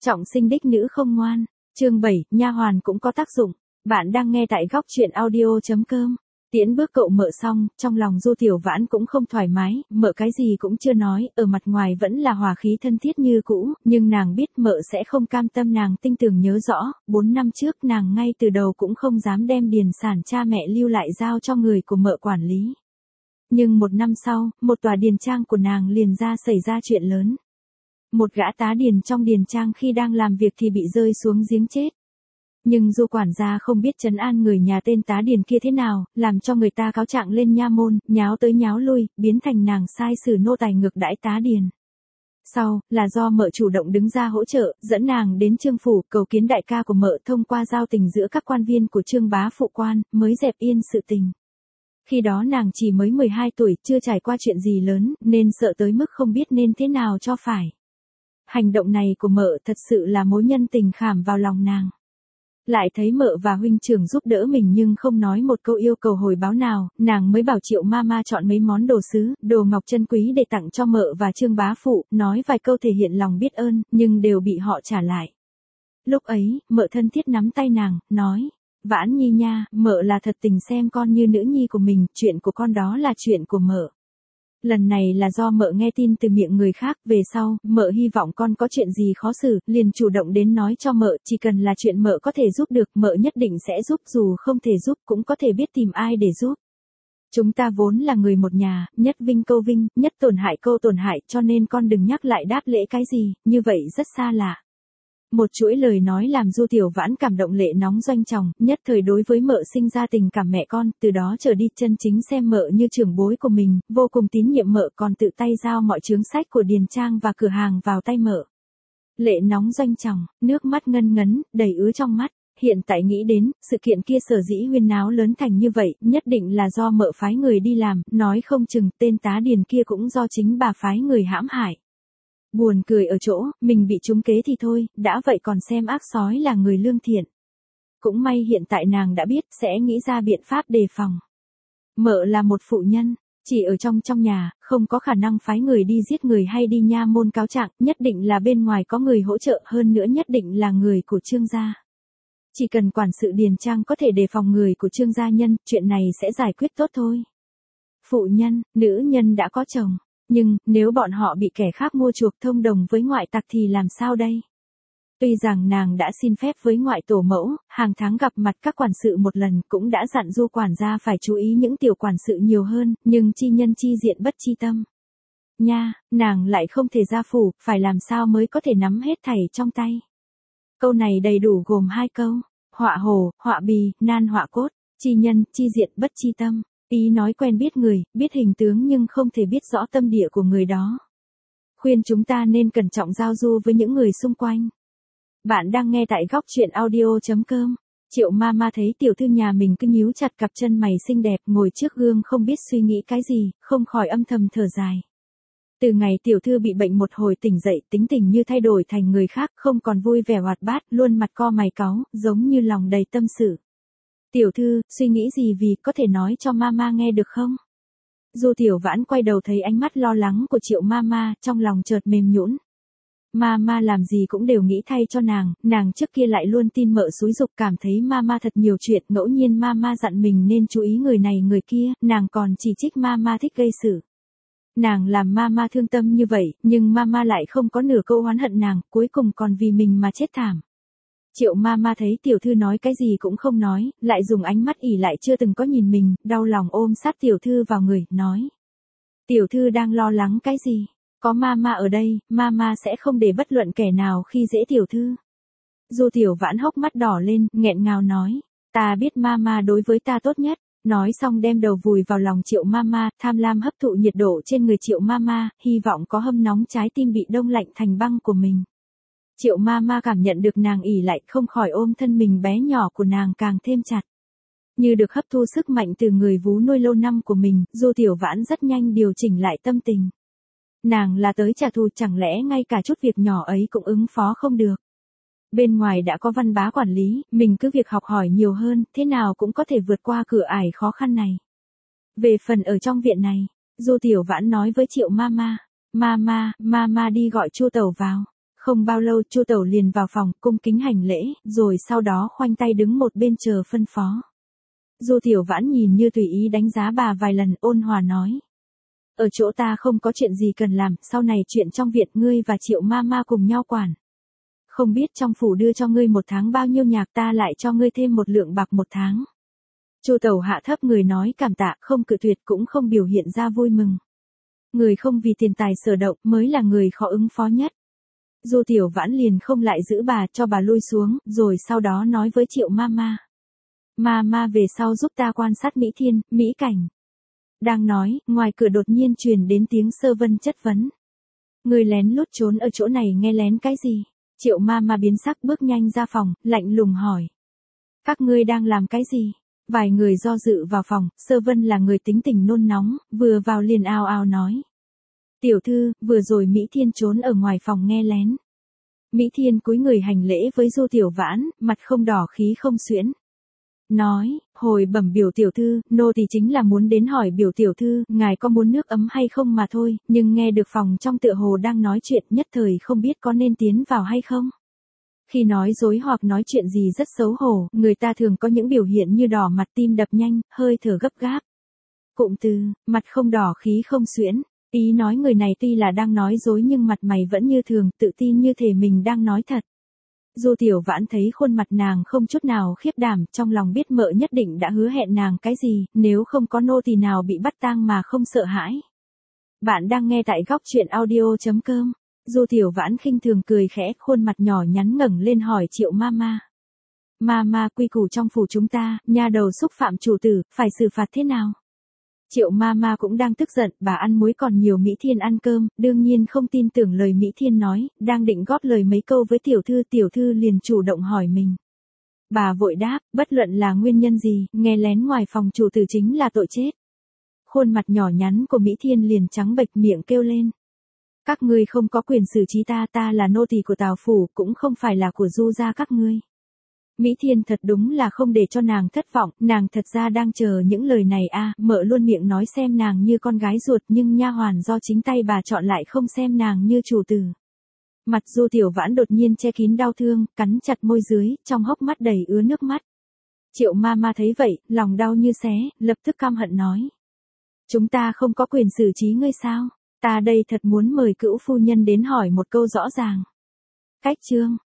Trọng sinh đích nữ không ngoan. Chương 7, nha hoàn cũng có tác dụng. Bạn đang nghe tại góc truyện audio.com. Tiễn bước cậu mợ xong, trong lòng Du Tiểu Vãn cũng không thoải mái, mợ cái gì cũng chưa nói, ở mặt ngoài vẫn là hòa khí thân thiết như cũ, nhưng nàng biết mợ sẽ không cam tâm. Nàng tinh tường nhớ rõ, 4 năm trước nàng ngay từ đầu cũng không dám đem điền sản cha mẹ lưu lại giao cho người của mợ quản lý. Nhưng 1 năm sau, một tòa điền trang của nàng liền xảy ra chuyện lớn. Một gã tá điền trong điền trang khi đang làm việc thì bị rơi xuống giếng chết. Nhưng Du quản gia không biết trấn an người nhà tên tá điền kia thế nào, làm cho người ta cáo trạng lên nha môn, nháo tới nháo lui, biến thành nàng sai sử nô tài ngược đãi tá điền. Sau, là do mợ chủ động đứng ra hỗ trợ, dẫn nàng đến Trương phủ, cầu kiến đại ca của mợ, thông qua giao tình giữa các quan viên của Trương bá phụ quan, mới dẹp yên sự tình. Khi đó nàng chỉ mới 12 tuổi, chưa trải qua chuyện gì lớn, nên sợ tới mức không biết nên thế nào cho phải. Hành động này của mợ thật sự là mối nhân tình khảm vào lòng nàng. Lại thấy mợ và huynh trưởng giúp đỡ mình nhưng không nói một câu yêu cầu hồi báo nào, nàng mới bảo Triệu Mama chọn mấy món đồ sứ, đồ ngọc chân quý để tặng cho mợ và Trương bá phụ, nói vài câu thể hiện lòng biết ơn, nhưng đều bị họ trả lại. Lúc ấy, mợ thân thiết nắm tay nàng, nói: "Vãn Nhi nha, mợ là thật tình xem con như nữ nhi của mình, chuyện của con đó là chuyện của mợ. Lần này là do mợ nghe tin từ miệng người khác, về sau, mợ hy vọng con có chuyện gì khó xử, liền chủ động đến nói cho mợ, chỉ cần là chuyện mợ có thể giúp được, mợ nhất định sẽ giúp, dù không thể giúp cũng có thể biết tìm ai để giúp. Chúng ta vốn là người một nhà, nhất vinh câu vinh, nhất tổn hại câu tổn hại, cho nên con đừng nhắc lại đáp lễ cái gì, như vậy rất xa lạ." Một chuỗi lời nói làm Du Tiểu Vãn cảm động lệ nóng doanh tròng, nhất thời đối với mợ sinh ra tình cảm mẹ con, từ đó trở đi chân chính xem mợ như trưởng bối của mình, vô cùng tín nhiệm mợ, còn tự tay giao mọi chướng sách của điền trang và cửa hàng vào tay mợ. Lệ nóng doanh tròng, nước mắt ngân ngấn, đầy ứ trong mắt. Hiện tại nghĩ đến, sự kiện kia sở dĩ huyên náo lớn thành như vậy, nhất định là do mợ phái người đi làm, nói không chừng tên tá điền kia cũng do chính bà phái người hãm hại. Buồn cười ở chỗ, mình bị trúng kế thì thôi, đã vậy còn xem ác sói là người lương thiện. Cũng may hiện tại nàng đã biết, sẽ nghĩ ra biện pháp đề phòng. Mợ là một phụ nhân, chỉ ở trong nhà, không có khả năng phái người đi giết người hay đi nha môn cáo trạng, nhất định là bên ngoài có người hỗ trợ, hơn nữa nhất định là người của Trương gia. Chỉ cần quản sự điền trang có thể đề phòng người của Trương gia nhân, chuyện này sẽ giải quyết tốt thôi. Phụ nhân, nữ nhân đã có chồng. Nhưng, nếu bọn họ bị kẻ khác mua chuộc thông đồng với ngoại tặc thì làm sao đây? Tuy rằng nàng đã xin phép với ngoại tổ mẫu, hàng tháng gặp mặt các quản sự một lần, cũng đã dặn Du quản gia phải chú ý những tiểu quản sự nhiều hơn, nhưng chi nhân chi diện bất chi tâm. Nha, nàng lại không thể ra phủ, phải làm sao mới có thể nắm hết thảy trong tay? Câu này đầy đủ gồm 2 câu, họa hồ, họa bì, nan họa cốt, chi nhân, chi diện bất chi tâm. Ý nói quen biết người, biết hình tướng nhưng không thể biết rõ tâm địa của người đó. Khuyên chúng ta nên cẩn trọng giao du với những người xung quanh. Bạn đang nghe tại góc truyện audio.com. Triệu Mama thấy tiểu thư nhà mình cứ nhíu chặt cặp chân mày xinh đẹp, ngồi trước gương không biết suy nghĩ cái gì, không khỏi âm thầm thở dài. Từ ngày tiểu thư bị bệnh một hồi tỉnh dậy, tính tình như thay đổi thành người khác, không còn vui vẻ hoạt bát, luôn mặt co mày cáu, giống như lòng đầy tâm sự. "Tiểu thư, suy nghĩ gì vì có thể nói cho Mama nghe được không?" Du Tiểu Vãn quay đầu thấy ánh mắt lo lắng của Triệu Mama, trong lòng chợt mềm nhũn. Mama làm gì cũng đều nghĩ thay cho nàng trước kia lại luôn tin mợ xúi giục, cảm thấy Mama thật nhiều chuyện, ngẫu nhiên Mama dặn mình nên chú ý người này người kia, nàng còn chỉ trích Mama thích gây sự. Nàng làm Mama thương tâm như vậy, nhưng Mama lại không có nửa câu oán hận nàng, cuối cùng còn vì mình mà chết thảm. Triệu Mama thấy tiểu thư nói cái gì cũng không nói, lại dùng ánh mắt ỉ lại chưa từng có nhìn mình, đau lòng ôm sát tiểu thư vào người, nói: "Tiểu thư đang lo lắng cái gì? Có Mama ở đây, Mama sẽ không để bất luận kẻ nào khi dễ tiểu thư." Du Tiểu Vãn hốc mắt đỏ lên, nghẹn ngào nói: "Ta biết Mama đối với ta tốt nhất." Nói xong đem đầu vùi vào lòng Triệu Mama, tham lam hấp thụ nhiệt độ trên người Triệu Mama, hy vọng có hâm nóng trái tim bị đông lạnh thành băng của mình. Triệu Mama cảm nhận được nàng ỉ lại, không khỏi ôm thân mình bé nhỏ của nàng càng thêm chặt. Như được hấp thu sức mạnh từ người vú nuôi lâu năm của mình, Du Tiểu Vãn rất nhanh điều chỉnh lại tâm tình. Nàng là tới trả thù, chẳng lẽ ngay cả chút việc nhỏ ấy cũng ứng phó không được? Bên ngoài đã có Văn bá quản lý, mình cứ việc học hỏi nhiều hơn, thế nào cũng có thể vượt qua cửa ải khó khăn này. Về phần ở trong viện này, Du Tiểu Vãn nói với Triệu Mama: "Mama, Mama đi gọi Chu Tẩu vào." Không bao lâu Chu Tẩu liền vào phòng cung kính hành lễ, rồi sau đó khoanh tay đứng một bên chờ phân phó. Du Tiểu Vãn nhìn như tùy ý đánh giá bà vài lần, ôn hòa nói. Ở chỗ ta không có chuyện gì cần làm, sau này chuyện trong viện ngươi và Triệu Mama cùng nhau quản. Không biết trong phủ đưa cho ngươi 1 tháng bao nhiêu nhạc, ta lại cho ngươi thêm 1 lượng bạc 1 tháng. Chu Tẩu hạ thấp người nói cảm tạ, không cự tuyệt cũng không biểu hiện ra vui mừng. Người không vì tiền tài sở động mới là người khó ứng phó nhất. Du Tiểu Vãn liền không lại giữ bà, cho bà lui xuống, rồi sau đó nói với Triệu Mama. Mama về sau giúp ta quan sát Mỹ Thiên, Mỹ Cảnh. Đang nói, ngoài cửa đột nhiên truyền đến tiếng Sơ Vân chất vấn. Người lén lút trốn ở chỗ này nghe lén cái gì? Triệu Mama biến sắc bước nhanh ra phòng, lạnh lùng hỏi. Các ngươi đang làm cái gì? Vài người do dự vào phòng, Sơ Vân là người tính tình nôn nóng, vừa vào liền ào ào nói. Tiểu thư, vừa rồi Mỹ Thiên trốn ở ngoài phòng nghe lén. Mỹ Thiên cúi người hành lễ với Du Tiểu Vãn, mặt không đỏ khí không xuyễn. Nói, hồi bẩm biểu tiểu thư, nô tỳ chính là muốn đến hỏi biểu tiểu thư, ngài có muốn nước ấm hay không mà thôi, nhưng nghe được phòng trong tựa hồ đang nói chuyện, nhất thời không biết có nên tiến vào hay không. Khi nói dối hoặc nói chuyện gì rất xấu hổ, người ta thường có những biểu hiện như đỏ mặt, tim đập nhanh, hơi thở gấp gáp. Cụm từ, mặt không đỏ khí không xuyễn, ý nói người này tuy là đang nói dối nhưng mặt mày vẫn như thường, tự tin như thể mình đang nói thật. Du Tiểu Vãn thấy khuôn mặt nàng không chút nào khiếp đảm, trong lòng biết mợ nhất định đã hứa hẹn nàng cái gì, nếu không có nô tỳ nào bị bắt tang mà không sợ hãi. Bạn đang nghe tại góc truyện audio.com. Du Tiểu Vãn khinh thường cười khẽ, khuôn mặt nhỏ nhắn ngẩng lên hỏi Triệu Mama. Mama, quy củ trong phủ chúng ta, nha đầu xúc phạm chủ tử, phải xử phạt thế nào? Triệu Mama cũng đang tức giận, bà ăn muối còn nhiều Mỹ Thiên ăn cơm, đương nhiên không tin tưởng lời Mỹ Thiên nói, đang định góp lời mấy câu với tiểu thư liền chủ động hỏi mình. Bà vội đáp, bất luận là nguyên nhân gì, nghe lén ngoài phòng chủ tử chính là tội chết. Khuôn mặt nhỏ nhắn của Mỹ Thiên liền trắng bệch, miệng kêu lên. Các ngươi không có quyền xử trí ta, ta là nô tỳ của Tào phủ, cũng không phải là của Du gia các ngươi. Mỹ Thiên thật đúng là không để cho nàng thất vọng, nàng thật ra đang chờ những lời này mợ luôn miệng nói xem nàng như con gái ruột nhưng nha hoàn do chính tay bà chọn lại không xem nàng như chủ tử. Mặt Du Tiểu Vãn đột nhiên che kín đau thương, cắn chặt môi dưới, trong hốc mắt đầy ứa nước mắt. Triệu Mama thấy vậy, lòng đau như xé, lập tức căm hận nói. Chúng ta không có quyền xử trí ngươi sao? Ta đây thật muốn mời cữu phu nhân đến hỏi một câu rõ ràng. Cách chương.